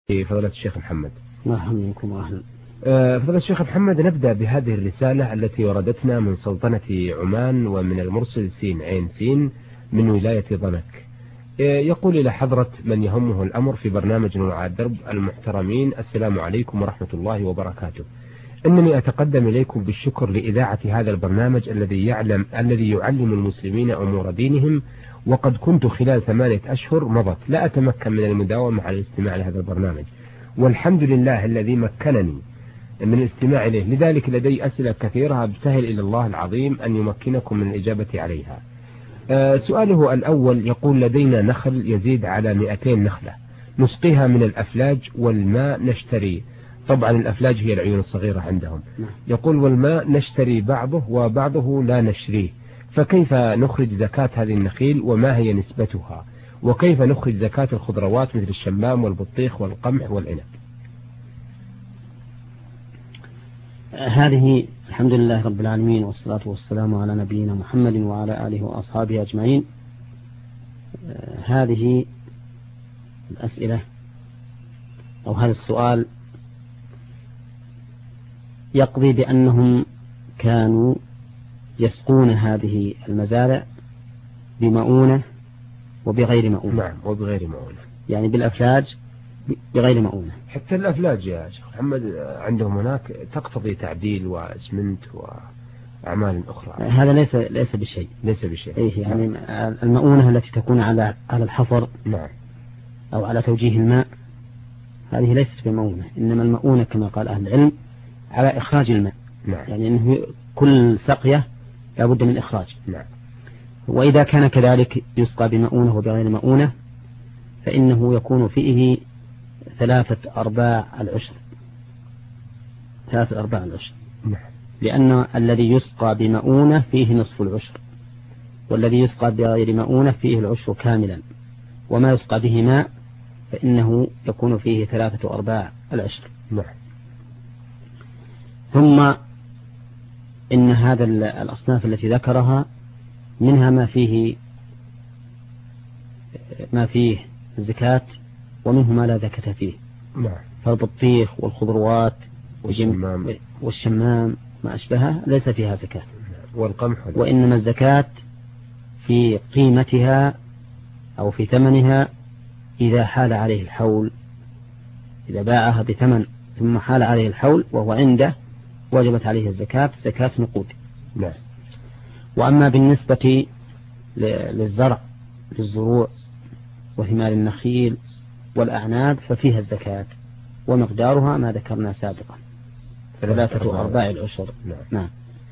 فضيلة الشيخ محمد. مرحبا بكم وأهلا. فضيلة الشيخ محمد، نبدأ بهذه الرسالة التي وردتنا من سلطنة عمان ومن المرسل سين عين سين من ولاية ضنك. يقول إلى حضرة من يهمه الأمر في برنامج وعاء درب المحترمين: السلام عليكم ورحمة الله وبركاته. إنني أتقدم إليكم بالشكر لإذاعة هذا البرنامج الذي يعلم المسلمين أمور دينهم، وقد كنت خلال 8 أشهر مضت لا أتمكن من المداومة على الاستماع لهذا البرنامج، والحمد لله الذي مكنني من الاستماع إليه. لذلك لدي أسئلة كثيرة أبتهل إلى الله العظيم أن يمكنكم من الإجابة عليها. سؤاله الأول يقول: لدينا نخل يزيد على 200 نخلة، نسقيها من الأفلاج والماء نشتري، طبعا الأفلاج هي العيون الصغيرة عندهم. يقول: والماء نشتري بعضه وبعضه لا نشريه، فكيف نخرج زكاة هذه النخيل وما هي نسبتها؟ وكيف نخرج زكاة الخضروات مثل الشمام والبطيخ والقمح والعنب؟ هذه الحمد لله رب العالمين، والصلاة والسلام على نبينا محمد وعلى آله وأصحابه أجمعين. هذه الأسئلة أو هذا السؤال يقضي بأنهم كانوا يسقون هذه المزارع بمؤونة وبغير مؤونة. نعم، وبغير مؤونة، يعني بالأفلاج بغير مؤونة. حتى الأفلاج يا شيخ محمد عندهم هناك تقتضي تعديل واسمنت وأعمال أخرى. هذا ليس بشيء. ليس بشيء. إيه، يعني المؤونة التي تكون على الحفر، نعم، أو على توجيه الماء، هذه ليست بمؤونة. إنما المؤونة كما قال أهل العلم على إخراج الماء. نعم. يعني إنه كل سقية لابد من إخراج. نعم. وإذا كان كذلك يسقى بمؤونة وبغير مؤونة فإنه يكون فيه 3/4 العشر. 3/4 العشر. نعم. لأن الذي يسقى بمؤونة فيه نصف العشر، والذي يسقى بغير مؤونة فيه العشر كاملا، وما يسقى به ماء فإنه يكون فيه 3/4 العشر. نعم. ثم إن هذا الأصناف التي ذكرها منها ما فيه الزكاة، ومنه ما لا زكاة فيه. نعم. فالبطيخ والخضروات والشمام ما أشبهها ليس فيها زكاة. والقمح. وإنما الزكاة في قيمتها أو في ثمنها إذا حال عليه الحول. إذا باعها بثمن ثم حال عليه الحول وهو عنده وجبت عليه الزكاة، زكاة نقود. نعم. وأما بالنسبة للزرع، للزروع وثمار النخيل والأعناب ففيها الزكاة، ومقدارها ما ذكرنا سابقا 3/4 العشر. نعم.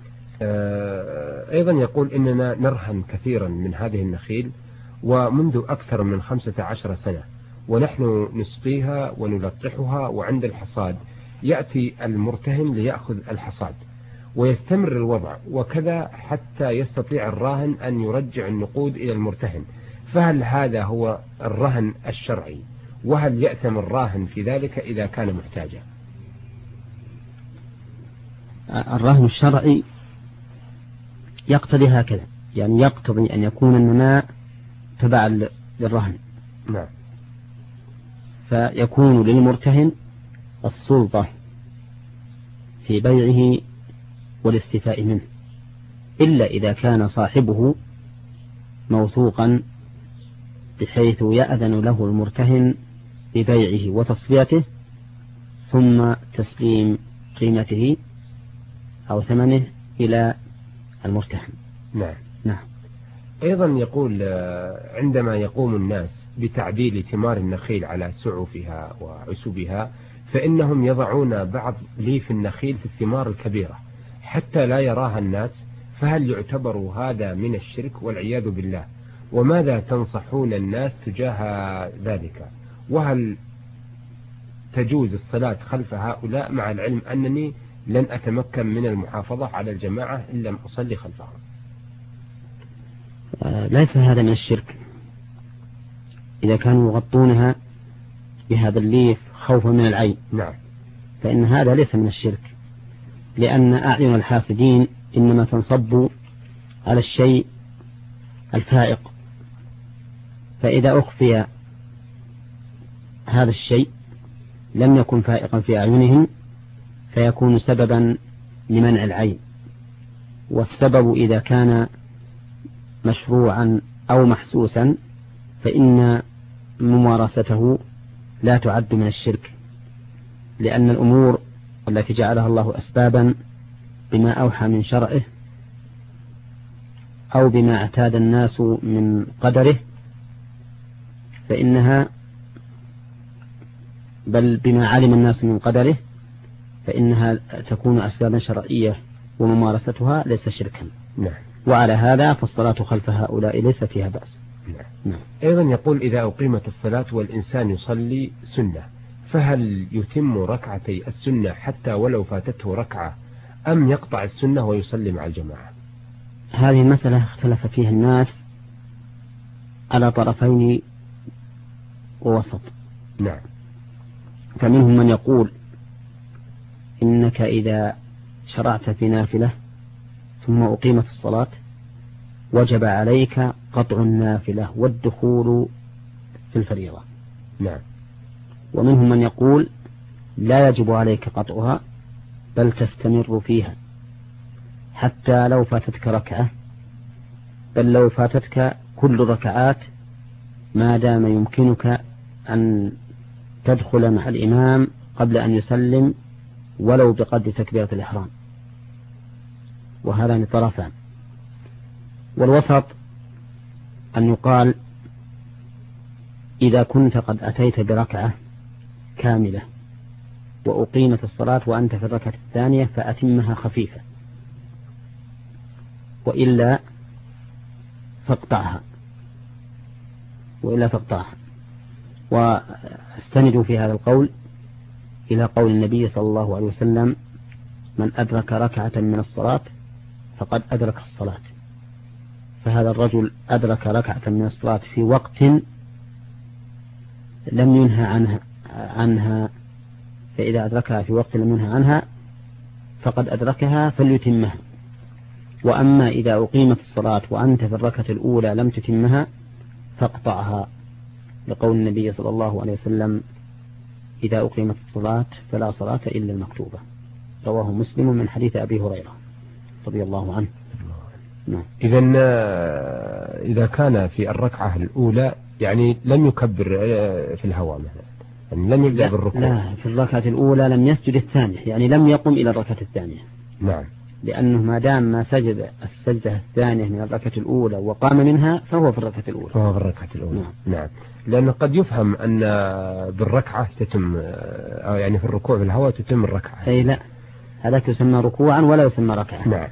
أيضا يقول: إننا نرهن كثيرا من هذه النخيل ومنذ أكثر من 15 سنة، ونحن نسقيها ونلقحها، وعند الحصاد يأتي المرتهن ليأخذ الحصاد، ويستمر الوضع وكذا حتى يستطيع الراهن أن يرجع النقود إلى المرتهن. فهل هذا هو الرهن الشرعي؟ وهل يأثم الراهن في ذلك إذا كان محتاجا؟ الرهن الشرعي يقتضي هكذا، يعني يقتضي أن يكون النماء تبعا للرهن. نعم. فيكون للمرتهن السلطة في بيعه والاستيفاء منه، إلا إذا كان صاحبه موثوقا بحيث يأذن له المرتهن ببيعه وتصفيته ثم تسليم قيمته أو ثمنه إلى المرتهن. نعم. نعم. أيضا يقول: عندما يقوم الناس بتعديل ثمار النخيل على سعفها وعسبها فإنهم يضعون بعض ليف النخيل في الثمار الكبيرة حتى لا يراها الناس، فهل يعتبر هذا من الشرك والعياذ بالله؟ وماذا تنصحون الناس تجاه ذلك؟ وهل تجوز الصلاة خلف هؤلاء مع العلم أنني لن أتمكن من المحافظة على الجماعة إن لم أصلي خلفهم؟ ليس هذا من الشرك إذا كانوا يغطونها بهذا الليف خوفا من العين. نعم. فإن هذا ليس من الشرك، لأن أعين الحاسدين إنما تنصب على الشيء الفائق، فإذا أخفي هذا الشيء لم يكن فائقا في أعينهم فيكون سببا لمنع العين. والسبب إذا كان مشروعا أو محسوسا فإن ممارسته لا تعد من الشرك، لأن الأمور التي جعلها الله أسبابا بما أوحى من شرعه أو بما اعتاد الناس من قدره فإنها بل بما علم الناس من قدره فإنها تكون أسبابا شرعية وممارستها ليس شركا. نعم. وعلى هذا فالصلاة خلف هؤلاء ليس فيها بأس. نعم. أيضا يقول إذا أقيمت الصلاة والإنسان يصلي سنة فهل يتم ركعتي السنة حتى ولو فاتته ركعة أم يقطع السنة ويصلي مع الجماعة؟ هذه المسألة اختلف فيها الناس على طرفين ووسط. نعم. فمنهم من يقول إنك إذا شرعت في نافلة ثم أقيمت الصلاة وجب عليك قطع النافلة والدخول في الفريضة. نعم. ومنهم من يقول لا يجب عليك قطعها بل تستمر فيها حتى لو فاتتك ركعة، بل لو فاتتك كل ركعات ما دام يمكنك أن تدخل مع الإمام قبل أن يسلم ولو بقدر تكبيرة الإحرام. وهذان طرفان. والوسط أن يقال إذا كنت قد أتيت بركعة كاملة وأقيمت الصلاة وأنت في الركعة الثانية فأتمها خفيفة، وإلا فاقطعها واستندوا في هذا القول إلى قول النبي صلى الله عليه وسلم من أدرك ركعة من الصلاة فقد أدرك الصلاة. فهذا الرجل أدرك ركعة من الصلاة في وقت لم ينهى عنها فإذا أدركها في وقت لم ينهى عنها فقد أدركها فليتمها. وأما إذا أقيمت الصلاة وأنت في الركعة الأولى لم تتمها فاقطعها، لقول النبي صلى الله عليه وسلم إذا أقيمت الصلاة فلا صلاة إلا المكتوبة، رواه مسلم من حديث أبي هريرة رضي الله عنه. نعم. إذا كان في الركعة الأولى يعني لم يكبر في الهواء مثلا، يعني لم يبدأ بالركوع. لا، في الركعة الأولى لم يسجد الثانية، يعني لم يقم إلى الركعة الثانية. نعم. لأنه ما دام ما سجد السجدة الثانية من الركعة الأولى وقام منها فهو في الركعة الأولى. نعم. لأنه قد يفهم أن بالركعة تتم أو يعني في الركوع في الهواء تتم الركعة. أي لا، هذاك يسمى ركوعا ولا يسمى ركعة. نعم.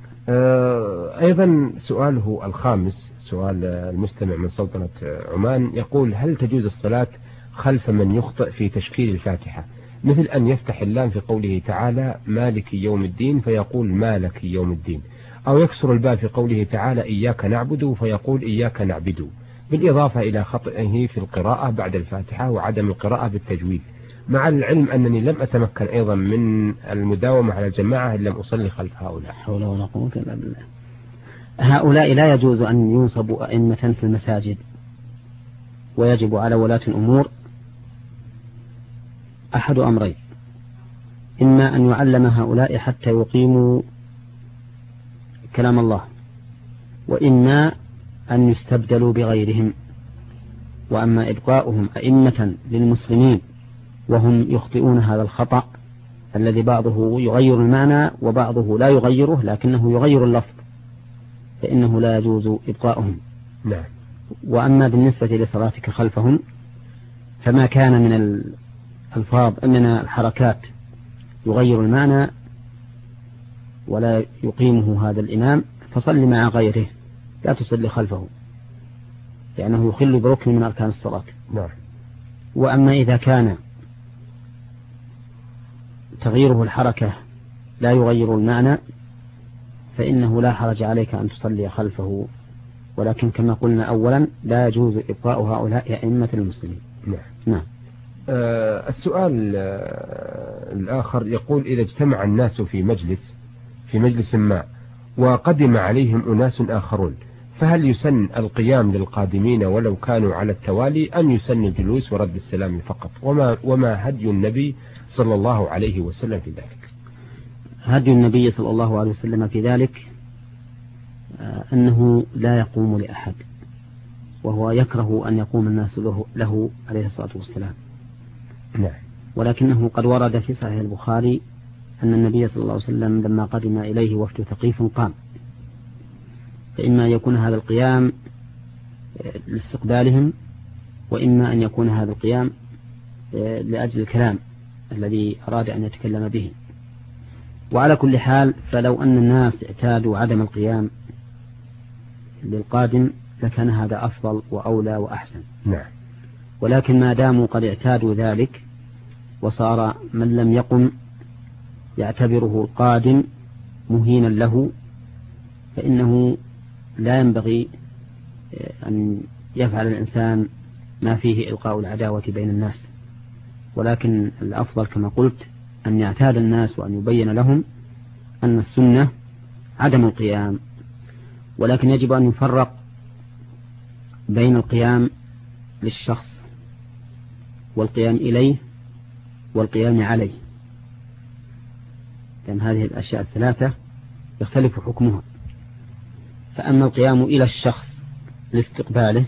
أيضا سؤاله الخامس، سؤال المستمع من سلطنة عمان، يقول هل تجوز الصلاة خلف من يخطئ في تشكيل الفاتحة، مثل أن يفتح اللام في قوله تعالى مالك يوم الدين فيقول مالك يوم الدين، أو يكسر الباء في قوله تعالى إياك نعبد فيقول إياك نعبد، بالإضافة إلى خطئه في القراءة بعد الفاتحة وعدم القراءة بالتجويد، مع العلم أنني لم أتمكن أيضا من المداومة على الجماعة إن لم أصلي خلف هؤلاء. حول ولا قوة إلا بالله. هؤلاء لا يجوز أن ينصبوا أئمة في المساجد، ويجب على ولاة الأمور أحد أمرين: إما أن يعلم هؤلاء حتى يقيموا كلام الله، وإما أن يستبدلوا بغيرهم. وأما إبقاؤهم أئمة للمسلمين وهم يخطئون هذا الخطأ الذي بعضه يغير المعنى وبعضه لا يغيره لكنه يغير اللفظ، فإنه لا يجوز إبقاؤهم. نعم. وأما بالنسبة لصلاتك خلفهم فما كان من الألفاظ من الحركات يغير المعنى ولا يقيمه هذا الإمام فصل مع غيره، لا تصلي خلفه لأنه يخل بركن من أركان الصلاة. نعم. وأما إذا كان تغييره الحركة لا يغير المعنى فإنه لا حرج عليك أن تصلي خلفه، ولكن كما قلنا أولا لا يجوز إبقاء هؤلاء أئمة المسلمين. نعم. السؤال الآخر يقول إذا اجتمع الناس في مجلس ما وقدم عليهم أناس آخرون فهل يسن القيام للقادمين ولو كانوا على التوالي أم يسن الجلوس ورد السلام فقط؟ وما هدي النبي صلى الله عليه وسلم في ذلك؟ هدي النبي صلى الله عليه وسلم في ذلك أنه لا يقوم لأحد، وهو يكره أن يقوم الناس له عليه الصلاة والسلام. نعم. ولكنه قد ورد في صحيح البخاري أن النبي صلى الله عليه وسلم لما قدم إليه وفد ثقيف قام، فإما أن يكون هذا القيام لاستقبالهم، وإما أن يكون هذا القيام لأجل الكلام الذي أراد أن يتكلم به. وعلى كل حال فلو أن الناس اعتادوا عدم القيام للقادم لكان هذا أفضل وأولى وأحسن. نعم. ولكن ما داموا قد اعتادوا ذلك وصار من لم يقم يعتبره القادم مهينا له، فإنه لا ينبغي أن يفعل الإنسان ما فيه إلقاء العداوة بين الناس، ولكن الأفضل كما قلت أن يعتاد الناس وأن يبين لهم أن السنة عدم القيام. ولكن يجب أن يفرق بين القيام للشخص والقيام إليه والقيام عليه، لأن هذه الأشياء الثلاثة يختلف حكمها. فأما القيام إلى الشخص لاستقباله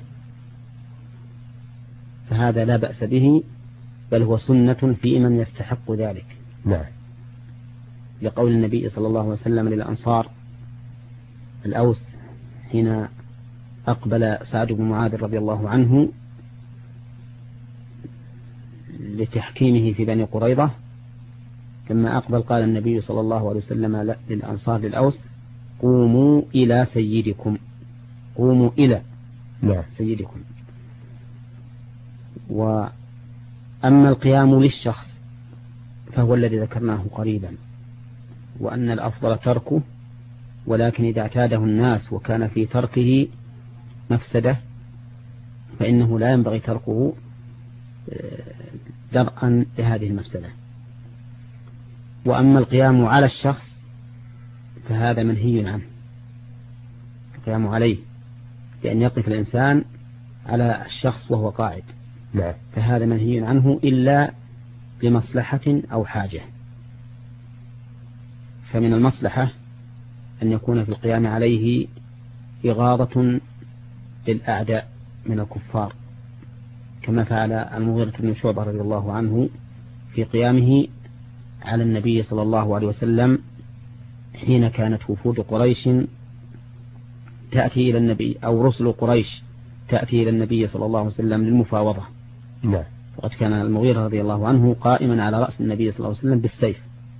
فهذا لا بأس به، بل هو سنة في من يستحق ذلك. نعم. لقول النبي صلى الله عليه وسلم للأنصار الأوس حين أقبل سعد بن معاذ رضي الله عنه لتحكيمه في بني قريظة، لما أقبل قال النبي صلى الله عليه وسلم للأنصار للأوس: قوموا إلى سيدكم، قوموا إلى سيدكم. وأما القيام للشخص فهو الذي ذكرناه قريبا، وأن الأفضل تركه، ولكن إذا اعتاده الناس وكان في تركه مفسدة فإنه لا ينبغي تركه درءا لهذه المفسدة. وأما القيام على الشخص فهذا منهي عنه، القيام عليه بأن يقف الإنسان على الشخص وهو قاعد، فهذا منهي عنه إلا لمصلحة أو حاجة. فمن المصلحة أن يكون في القيام عليه إغاظة للأعداء من الكفار، كما فعل المغيرة بن شعبة رضي الله عنه في قيامه على النبي صلى الله عليه وسلم حين كانت وفود قريش تأتي إلى النبي، أو رسل قريش تأتي إلى النبي صلى الله عليه وسلم للمفاوضة. نعم. فقد كان المغيرة رضي الله عنه قائما على رأس النبي صلى الله عليه وسلم بالسيف.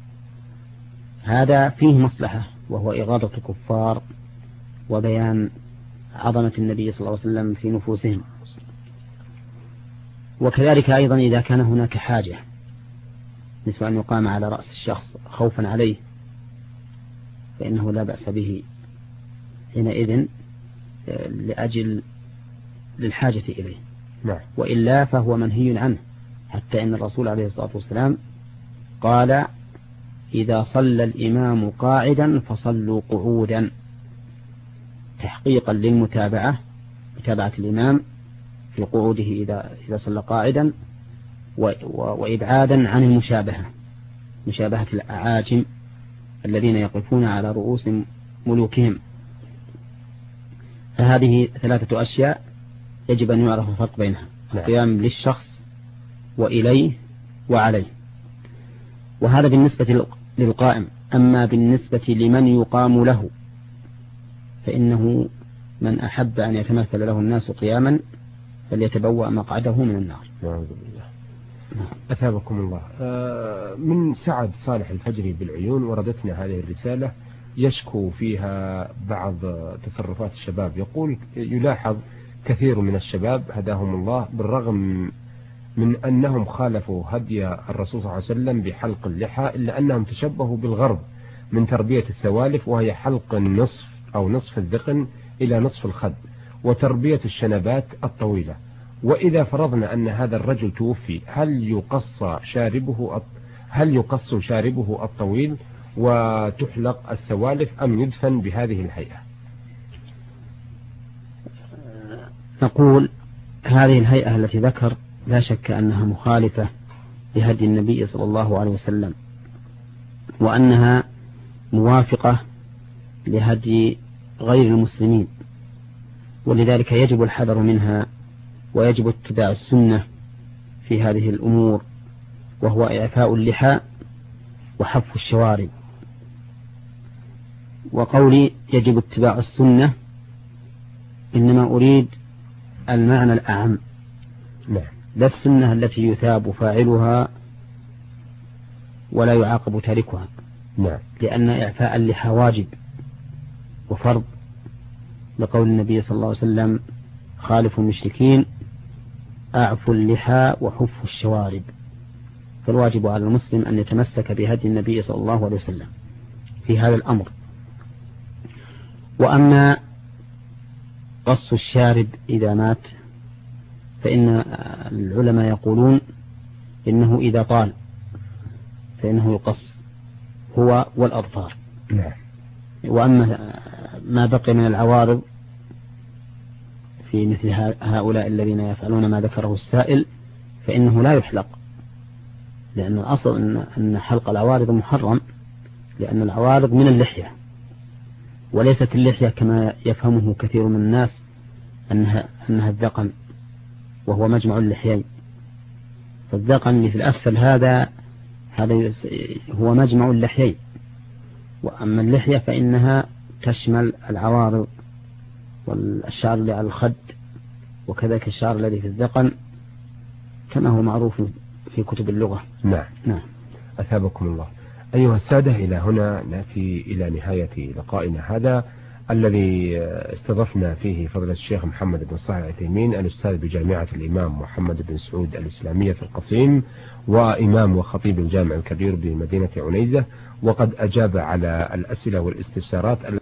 هذا فيه مصلحة، وهو إغاظة الكفار وبيان عظمة النبي صلى الله عليه وسلم في نفوسهم. وكذلك أيضا إذا كان هناك حاجة مثل أن يقام على رأس الشخص خوفا عليه فإنه لا بأس به حينئذ لأجل للحاجة إليه. نعم. وإلا فهو منهي عنه، حتى إن الرسول عليه الصلاة والسلام قال: إذا صلى الإمام قاعدا فصلوا قعودا، تحقيقا للمتابعة، متابعة الإمام في قعوده إذا صلى قاعدا، وإبعادا عن المشابهة، مشابهة الأعاجم الذين يقفون على رؤوس ملوكهم. فهذه ثلاثة أشياء يجب أن يعرف الفرق بينها: القيام للشخص وإليه وعليه. وهذا بالنسبة للقائم. أما بالنسبة لمن يقام له فإنه من أحب أن يتمثل له الناس قياما فليتبوأ مقعده من النار. نعوذ بالله. أثابكم الله. من سعد صالح الفجري بالعيون وردتنا هذه الرسالة يشكو فيها بعض تصرفات الشباب. يقول: يلاحظ كثير من الشباب هداهم الله بالرغم من أنهم خالفوا هدي الرسول صلى الله عليه وسلم بحلق اللحى، إلا أنهم تشبهوا بالغرب من تربية السوالف، وهي حلق النصف أو نصف الذقن إلى نصف الخد، وتربية الشنبات الطويلة. وإذا فرضنا أن هذا الرجل توفي، هل يقص شاربه الطويل وتحلق السوالف، أم يدفن بهذه الهيئة؟ نقول هذه الهيئة التي ذكر لا شك أنها مخالفة لهدي النبي صلى الله عليه وسلم، وأنها موافقة لهدي غير المسلمين، ولذلك يجب الحذر منها، ويجب اتباع السنة في هذه الأمور، وهو إعفاء اللحى وحف الشوارب. وقولي يجب اتباع السنة إنما أريد المعنى الأعم، لا السنة التي يثاب فاعلها ولا يعاقب تاركها، لأن إعفاء اللحى واجب وفرض، لقول النبي صلى الله عليه وسلم: خالفوا المشركين أعفوا اللحى وحفوا الشوارب. فالواجب على المسلم أن يتمسك بهدي النبي صلى الله عليه وسلم في هذا الأمر. وأما قص الشارب إذا مات فإن العلماء يقولون إنه إذا طال فإنه يقص هو والأظفار. وأما ما بقي من العوارض في مثل هؤلاء الذين يفعلون ما ذكره السائل فإنه لا يحلق، لأن الأصل أن حلق العوارض محرم، لأن العوارض من اللحية، وليست اللحية كما يفهمه كثير من الناس أنها الذقن، وهو مجمع اللحيين. فالذقن اللي في الأسفل هذا هو مجمع اللحيين، وأما اللحية فإنها تشمل العوارض والشعر اللي على الخد، وكذلك الشعر الذي في الذقن كما هو معروف في كتب اللغة. نعم. أثابكم الله. أيها السادة، إلى هنا نأتي إلى نهاية لقائنا هذا الذي استضفنا فيه فضيلة الشيخ محمد بن صالح العثيمين، الأستاذ بجامعة الإمام محمد بن سعود الإسلامية في القصيم، وإمام وخطيب الجامع الكبير بمدينة عنيزة، وقد أجاب على الأسئلة والاستفسارات